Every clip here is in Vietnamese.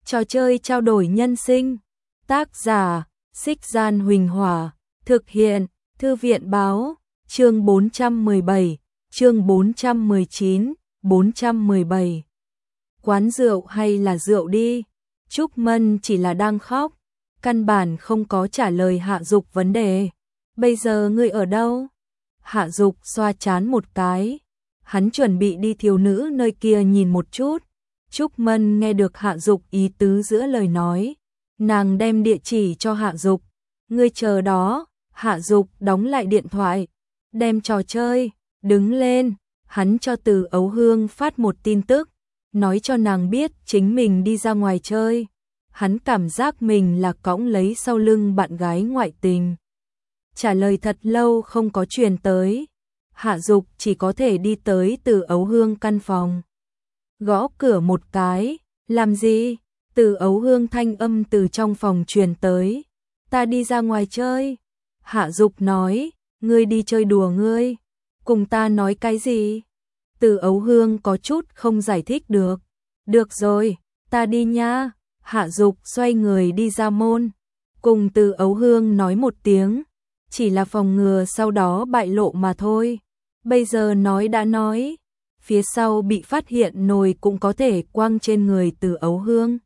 Trò chơi trao đổi nhân sinh. Tác giả: Xích Gian Huỳnh Hỏa. Thực hiện: Thư viện Báo. Chương 417, chương 419, 417. Quán rượu hay là rượu đi? Trúc Mân chỉ là đang khóc, căn bản không có trả lời Hạ Dục vấn đề. Bây giờ ngươi ở đâu? Hạ Dục xoa trán một cái, hắn chuẩn bị đi thiếu nữ nơi kia nhìn một chút. Trúc Mân nghe được Hạ Dục ý tứ giữa lời nói, nàng đem địa chỉ cho Hạ Dục. Ngươi chờ đó. Hạ Dục đóng lại điện thoại, đem trò chơi, đứng lên, hắn cho Từ Ấu Hương phát một tin tức, nói cho nàng biết chính mình đi ra ngoài chơi. Hắn cảm giác mình là cõng lấy sau lưng bạn gái ngoại tình. Trả lời thật lâu không có truyền tới, Hạ Dục chỉ có thể đi tới Từ Ấu Hương căn phòng. Gõ cửa một cái, làm gì? Từ Ấu Hương thanh âm từ trong phòng truyền tới. Ta đi ra ngoài chơi. Hạ Dục nói, ngươi đi chơi đùa ngươi, cùng ta nói cái gì? Từ Ấu Hương có chút không giải thích được. Được rồi, ta đi nha. Hạ Dục xoay người đi ra môn, cùng Từ Ấu Hương nói một tiếng, chỉ là phòng ngừa sau đó bại lộ mà thôi. Bây giờ nói đã nói, phía sau bị phát hiện nồi cũng có thể quăng trên người Từ Ấu Hương.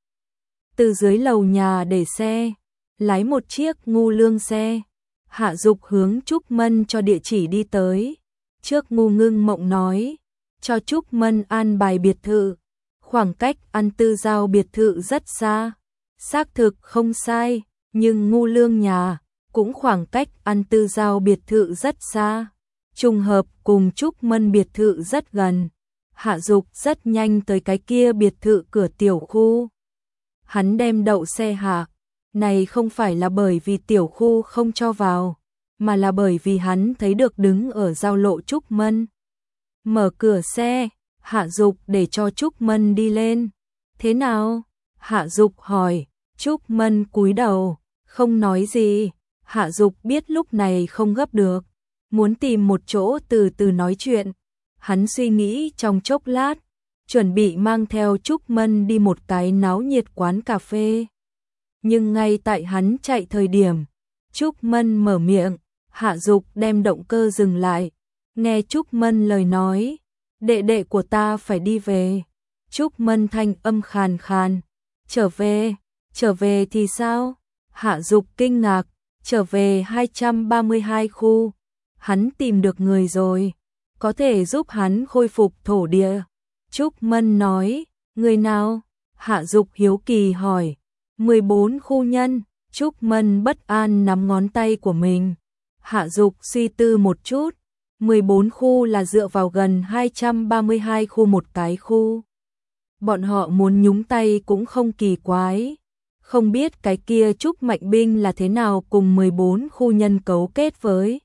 Từ dưới lầu nhà để xe, lái một chiếc ngu lương xe. Hạ Dục hướng Trúc Mân cho địa chỉ đi tới. Trước Ngu Ngưng Mộng nói, cho Trúc Mân an bài biệt thự. Khoảng cách An Tư Giao biệt thự rất xa. Xác thực không sai, nhưng Ngu Lương nhà cũng khoảng cách An Tư Giao biệt thự rất xa. Trùng hợp cùng Trúc Mân biệt thự rất gần. Hạ Dục rất nhanh tới cái kia biệt thự cửa tiểu khu. Hắn đem đậu xe hạ. Này không phải là bởi vì tiểu khu không cho vào, mà là bởi vì hắn thấy được đứng ở giao lộ Trúc Mân. Mở cửa xe, Hạ Dục để cho Trúc Mân đi lên. Thế nào? Hạ Dục hỏi. Trúc Mân cúi đầu, không nói gì. Hạ Dục biết lúc này không gấp được, muốn tìm một chỗ từ từ nói chuyện. Hắn suy nghĩ trong chốc lát, chuẩn bị mang theo Trúc Mân đi một cái náo nhiệt quán cà phê. Nhưng ngay tại hắn chạy thời điểm, Trúc Mân mở miệng. Hạ Dục đem động cơ dừng lại, nghe Trúc Mân lời nói, đệ đệ của ta phải đi về. Trúc Mân thanh âm khàn khàn, trở về thì sao? Hạ Dục kinh ngạc, trở về 232 khu, hắn tìm được người rồi, có thể giúp hắn khôi phục thổ địa. Trúc Mân nói, người nào? Hạ Dục hiếu kỳ hỏi. 14 khu nhân. Trúc Mân bất an nắm ngón tay của mình. Hạ Dục suy tư một chút. 14 khu là dựa vào gần 232 khu một cái khu. Bọn họ muốn nhúng tay cũng không kỳ quái. Không biết cái kia Trúc Mạnh Binh là thế nào cùng 14 khu nhân cấu kết với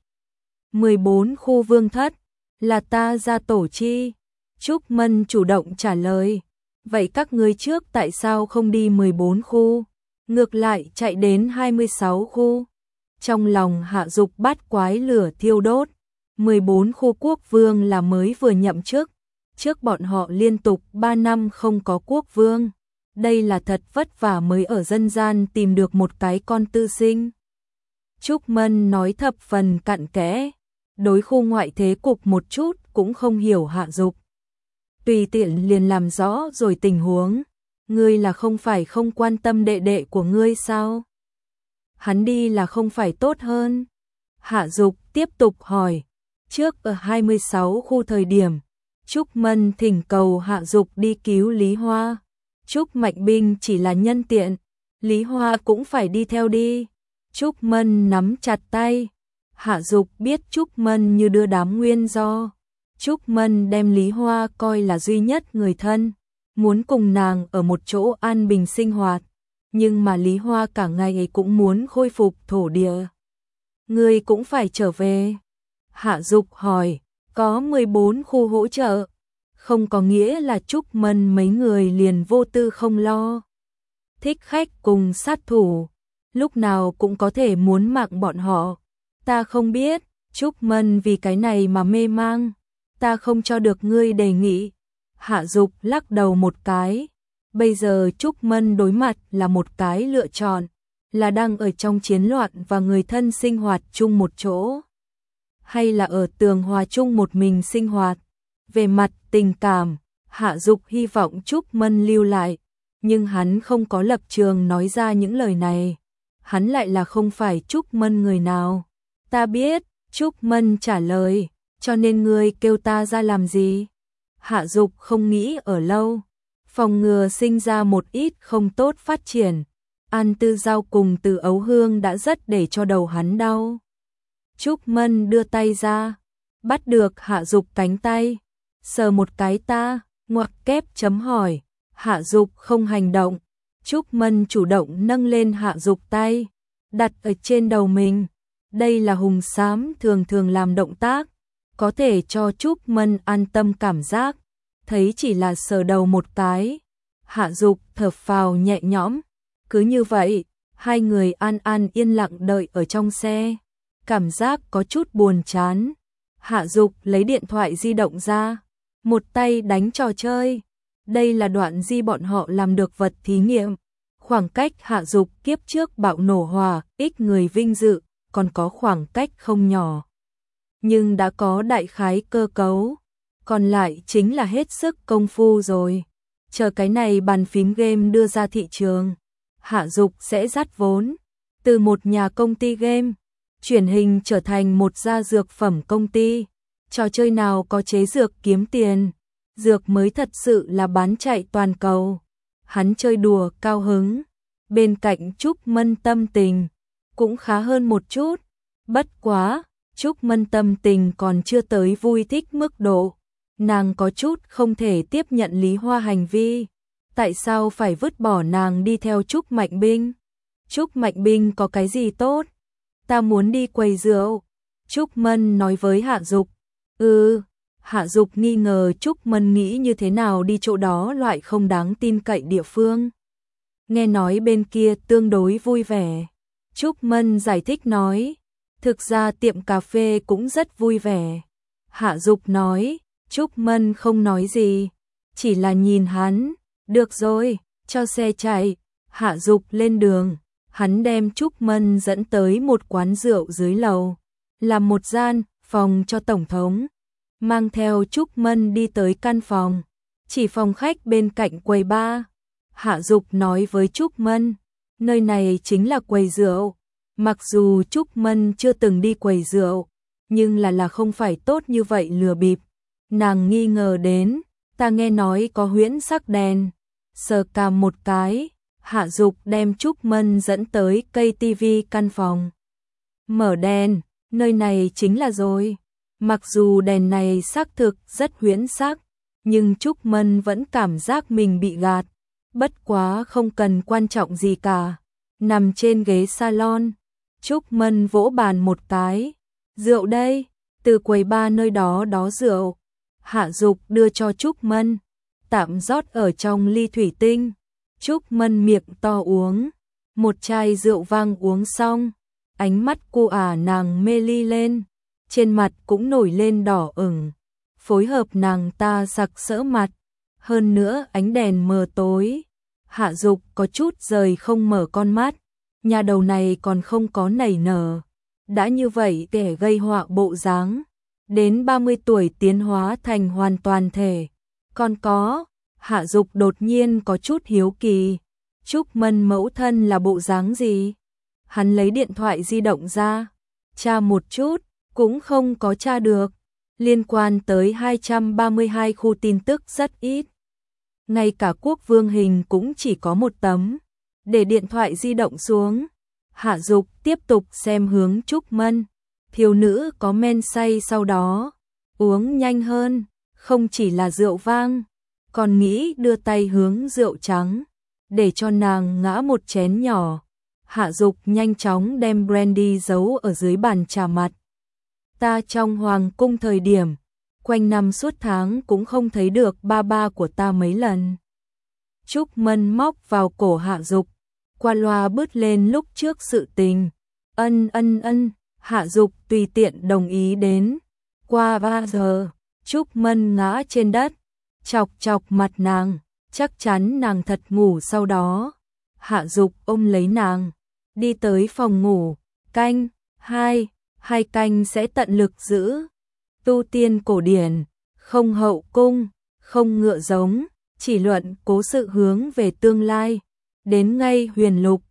14 khu vương thất. Là ta ra tổ chi. Trúc Mân chủ động trả lời. Vậy các ngươi trước tại sao không đi 14 khu, ngược lại chạy đến 26 khu? Trong lòng Hạ Dục bát quái lửa thiêu đốt. 14 khu quốc vương là mới vừa nhậm chức, trước bọn họ liên tục 3 năm không có quốc vương. Đây là thật vất vả mới ở dân gian tìm được một cái con tư sinh. Trúc Mân nói thập phần cặn kẽ, đối khu ngoại thế cục một chút cũng không hiểu Hạ Dục. Tùy tiện liền làm rõ rồi tình huống. Ngươi là không phải không quan tâm đệ đệ của ngươi sao? Hắn đi là không phải tốt hơn? Hạ Dục tiếp tục hỏi. Trước ở 26 khu thời điểm, Trúc Mân thỉnh cầu Hạ Dục đi cứu Lý Hoa. Trúc Mạnh Binh chỉ là nhân tiện, Lý Hoa cũng phải đi theo đi. Trúc Mân nắm chặt tay. Hạ Dục biết Trúc Mân như đưa đám nguyên do. Trúc Mân đem Lý Hoa coi là duy nhất người thân, muốn cùng nàng ở một chỗ an bình sinh hoạt, nhưng mà Lý Hoa cả ngày ấy cũng muốn khôi phục thổ địa. Ngươi cũng phải trở về. Hạ Dục hỏi, có 14 khu hỗ trợ, không có nghĩa là Trúc Mân mấy người liền vô tư không lo. Thích khách cùng sát thủ, lúc nào cũng có thể muốn mạng bọn họ. Ta không biết, Trúc Mân vì cái này mà mê mang. Ta không cho được ngươi đề nghị. Hạ Dục lắc đầu một cái. Bây giờ Trúc Mân đối mặt là một cái lựa chọn, là đang ở trong chiến loạn và người thân sinh hoạt chung một chỗ, hay là ở Tường Hòa chung một mình sinh hoạt. Về mặt tình cảm, Hạ Dục hy vọng Trúc Mân lưu lại, nhưng hắn không có lập trường nói ra những lời này. Hắn lại là không phải Trúc Mân người nào. Ta biết, Trúc Mân trả lời, cho nên ngươi kêu ta ra làm gì? Hạ Dục không nghĩ ở lâu, phòng ngừa sinh ra một ít không tốt phát triển. An Tư Giao cùng Từ Ấu Hương đã rất để cho đầu hắn đau. Trúc Mân đưa tay ra, bắt được Hạ Dục cánh tay, sờ một cái ta, ngoặc kép chấm hỏi. Hạ Dục không hành động. Trúc Mân chủ động nâng lên Hạ Dục tay, đặt ở trên đầu mình. Đây là Hùng Xám thường thường làm động tác, có thể cho Trúc Mân an tâm cảm giác. Thấy chỉ là sờ đầu một cái, Hạ Dục thở phào nhẹ nhõm. Cứ như vậy, hai người an an yên lặng đợi ở trong xe. Cảm giác có chút buồn chán. Hạ Dục lấy điện thoại di động ra, một tay đánh trò chơi. Đây là đoạn di bọn họ làm được vật thí nghiệm. Khoảng cách Hạ Dục kiếp trước bạo nổ hòa, ít người vinh dự, còn có khoảng cách không nhỏ. Nhưng đã có đại khái cơ cấu, còn lại chính là hết sức công phu rồi. Chờ cái này bàn phím game đưa ra thị trường, Hạ Dục sẽ dắt vốn từ một nhà công ty game, chuyển hình trở thành một gia dược phẩm công ty. Trò chơi nào có chế dược kiếm tiền, dược mới thật sự là bán chạy toàn cầu. Hắn chơi đùa cao hứng, bên cạnh Trúc Mân tâm tình cũng khá hơn một chút. Bất quá, Trúc Mân tâm tình còn chưa tới vui thích mức độ. Nàng có chút không thể tiếp nhận Lý Hoa hành vi. Tại sao phải vứt bỏ nàng đi theo Trúc Mạnh Binh? Trúc Mạnh Binh có cái gì tốt? Ta muốn đi quầy rượu. Trúc Mân nói với Hạ Dục. Hạ Dục nghi ngờ Trúc Mân nghĩ như thế nào đi chỗ đó loại không đáng tin cậy địa phương. Nghe nói bên kia tương đối vui vẻ. Trúc Mân giải thích nói, thực ra tiệm cà phê cũng rất vui vẻ. Hạ Dục nói, Trúc Mân không nói gì, chỉ là nhìn hắn. Được rồi, cho xe chạy. Hạ Dục lên đường, hắn đem Trúc Mân dẫn tới một quán rượu dưới lầu, làm một gian phòng cho tổng thống. Mang theo Trúc Mân đi tới căn phòng, chỉ phòng khách bên cạnh quầy bar. Hạ Dục nói với Trúc Mân, nơi này chính là quầy rượu. Mặc dù Trúc Mân chưa từng đi quầy rượu, nhưng là không phải tốt như vậy lừa bịp. Nàng nghi ngờ đến, ta nghe nói có huyễn sắc đèn. Sờ cằm một cái, Hạ Dục đem Trúc Mân dẫn tới cây tivi căn phòng. Mở đèn, nơi này chính là rồi. Mặc dù đèn này xác thực rất huyễn sắc, nhưng Trúc Mân vẫn cảm giác mình bị gạt. Bất quá không cần quan trọng gì cả. Nằm trên ghế salon, Trúc Mân vỗ bàn một cái. Rượu đây, từ quầy bar nơi đó rượu. Hạ Dục đưa cho Trúc Mân, tạm rót ở trong ly thủy tinh. Trúc Mân miệng to uống, một chai rượu vang uống xong, ánh mắt cô nàng mê ly lên, trên mặt cũng nổi lên đỏ ửng, phối hợp nàng ta sặc sỡ mặt, hơn nữa ánh đèn mờ tối. Hạ Dục có chút rời không mở con mắt, nhà đầu này còn không có nảy nở, đã như vậy để gây họa bộ dáng, đến 30 tuổi tiến hóa thành hoàn toàn thể. Còn có, Hạ Dục đột nhiên có chút hiếu kỳ, Trúc Mân mẫu thân là bộ dáng gì? Hắn lấy điện thoại di động ra, tra một chút, cũng không có tra được. Liên quan tới 232 khu tin tức rất ít. Ngay cả quốc vương hình cũng chỉ có một tấm. Để điện thoại di động xuống, Hạ Dục tiếp tục xem hướng Trúc Mân. Thiếu nữ có men say sau đó, uống nhanh hơn, không chỉ là rượu vang, còn nghĩ đưa tay hướng rượu trắng, để cho nàng ngã một chén nhỏ. Hạ Dục nhanh chóng đem brandy giấu ở dưới bàn trà mặt. Ta trong hoàng cung thời điểm, quanh năm suốt tháng cũng không thấy được ba của ta mấy lần. Trúc Mân móc vào cổ Hạ Dục, qua loa bứt lên lúc trước sự tình. Ân. Hạ Dục tùy tiện đồng ý đến. Qua 3 giờ, Trúc Mân ngã trên đất, chọc mặt nàng, chắc chắn nàng thật ngủ sau đó. Hạ Dục ôm lấy nàng, đi tới phòng ngủ, canh, hai canh sẽ tận lực giữ. Tu tiên cổ điển, không hậu cung, không ngựa giống, chỉ luận cố sự hướng về tương lai. Đến ngay huyền lục,